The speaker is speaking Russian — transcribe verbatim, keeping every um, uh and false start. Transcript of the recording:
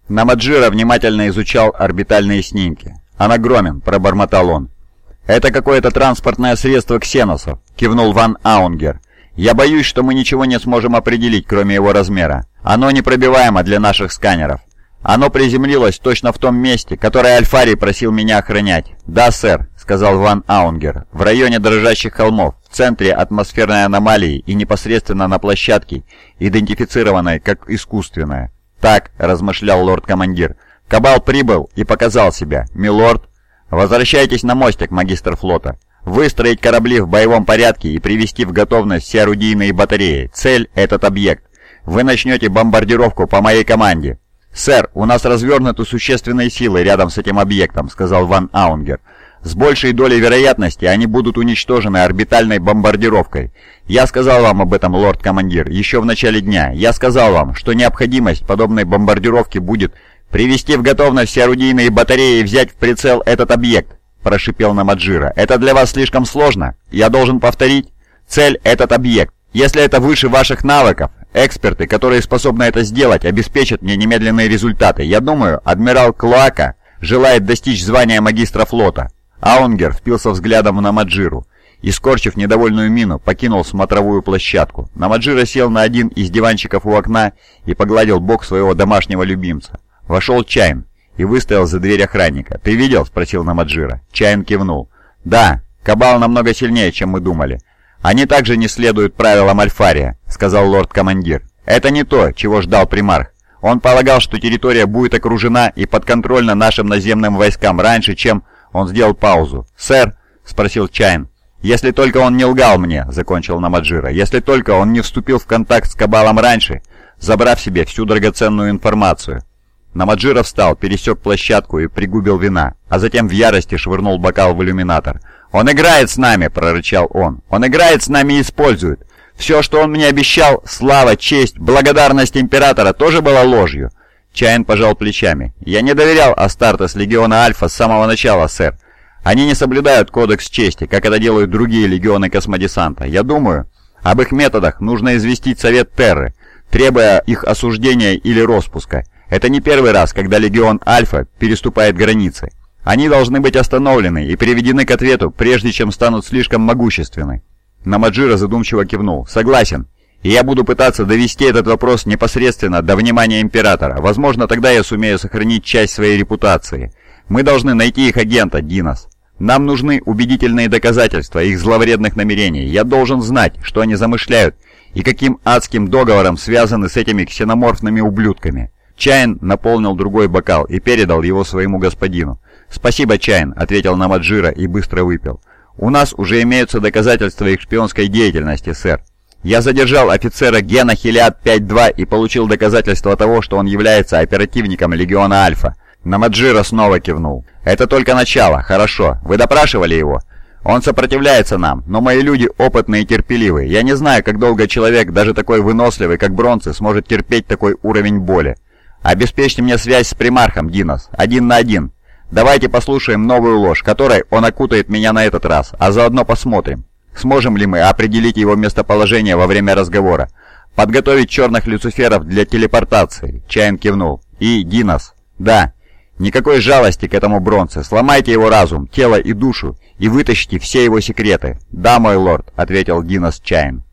Намаджира внимательно изучал орбитальные снимки. «Он огромен», — пробормотал он. «Это какое-то транспортное средство ксеносов», — кивнул Ван Аунгер. «Я боюсь, что мы ничего не сможем определить, кроме его размера. Оно непробиваемо для наших сканеров. Оно приземлилось точно в том месте, которое Альфарий просил меня охранять». «Да, сэр», — сказал Ван Аунгер, — «в районе дрожащих холмов, в центре атмосферной аномалии и непосредственно на площадке, идентифицированной как искусственная». «Так», — размышлял лорд-командир, — «Кабал прибыл и показал себя. Милорд, возвращайтесь на мостик, магистр флота. Выстроить корабли в боевом порядке и привести в готовность все орудийные батареи. Цель — этот объект. Вы начнете бомбардировку по моей команде». «Сэр, у нас развернуты существенные силы рядом с этим объектом», — сказал Ван Аунгер. «С большей долей вероятности они будут уничтожены орбитальной бомбардировкой. Я сказал вам об этом, лорд-командир, еще в начале дня. Я сказал вам, что необходимость подобной бомбардировки будет привести в готовность все орудийные батареи и взять в прицел этот объект», — прошипел Намаджира. «Это для вас слишком сложно? Я должен повторить? Цель — этот объект. Если это выше ваших навыков, эксперты, которые способны это сделать, обеспечат мне немедленные результаты. Я думаю, адмирал Клоака желает достичь звания магистра флота». Аунгер впился взглядом в Намаджиру и, скорчив недовольную мину, покинул смотровую площадку. Намаджира сел на один из диванчиков у окна и погладил бок своего домашнего любимца. Вошел Чайн и выстоял за дверь охранника. «Ты видел?» — спросил Намаджира. Чайн кивнул. «Да, Кабал намного сильнее, чем мы думали. Они также не следуют правилам Альфария», — сказал лорд-командир. «Это не то, чего ждал примарх. Он полагал, что территория будет окружена и подконтрольна нашим наземным войскам раньше, чем...» Он сделал паузу. «Сэр?» — спросил Чайн. «Если только он не лгал мне», — закончил Намаджира. «Если только он не вступил в контакт с Кабалом раньше, забрав себе всю драгоценную информацию». Намаджира встал, пересек площадку и пригубил вина, а затем в ярости швырнул бокал в иллюминатор. «Он играет с нами!» — прорычал он. «Он играет с нами и использует. Все, что он мне обещал, слава, честь, благодарность Императора, тоже была ложью». Чайн пожал плечами. «Я не доверял Астартес Легиона Альфа с самого начала, сэр. Они не соблюдают кодекс чести, как это делают другие легионы космодесанта. Я думаю, об их методах нужно известить Совет Терры, требуя их осуждения или распуска. Это не первый раз, когда Легион Альфа переступает границы. Они должны быть остановлены и приведены к ответу, прежде чем станут слишком могущественны». Намаджира задумчиво кивнул. «Согласен. И я буду пытаться довести этот вопрос непосредственно до внимания Императора. Возможно, тогда я сумею сохранить часть своей репутации. Мы должны найти их агента, Динос. Нам нужны убедительные доказательства их зловредных намерений. Я должен знать, что они замышляют и каким адским договором связаны с этими ксеноморфными ублюдками». Чайн наполнил другой бокал и передал его своему господину. «Спасибо, Чайн», — ответил Намаджира и быстро выпил. «У нас уже имеются доказательства их шпионской деятельности, сэр. Я задержал офицера Гена Хелиад пять два и получил доказательства того, что он является оперативником Легиона Альфа». Намаджира снова кивнул. «Это только начало. Хорошо. Вы допрашивали его?» «Он сопротивляется нам, но мои люди опытные и терпеливые. Я не знаю, как долго человек, даже такой выносливый, как Бронце, сможет терпеть такой уровень боли. Обеспечьте мне связь с примархом, Динос. Один на один. Давайте послушаем новую ложь, которой он окутает меня на этот раз, а заодно посмотрим, сможем ли мы определить его местоположение во время разговора. Подготовить черных люциферов для телепортации», — Чайн кивнул. «И, Динос, да, никакой жалости к этому Бронце. Сломайте его разум, тело и душу и вытащите все его секреты». «Да, мой лорд», — ответил Динос Чайн.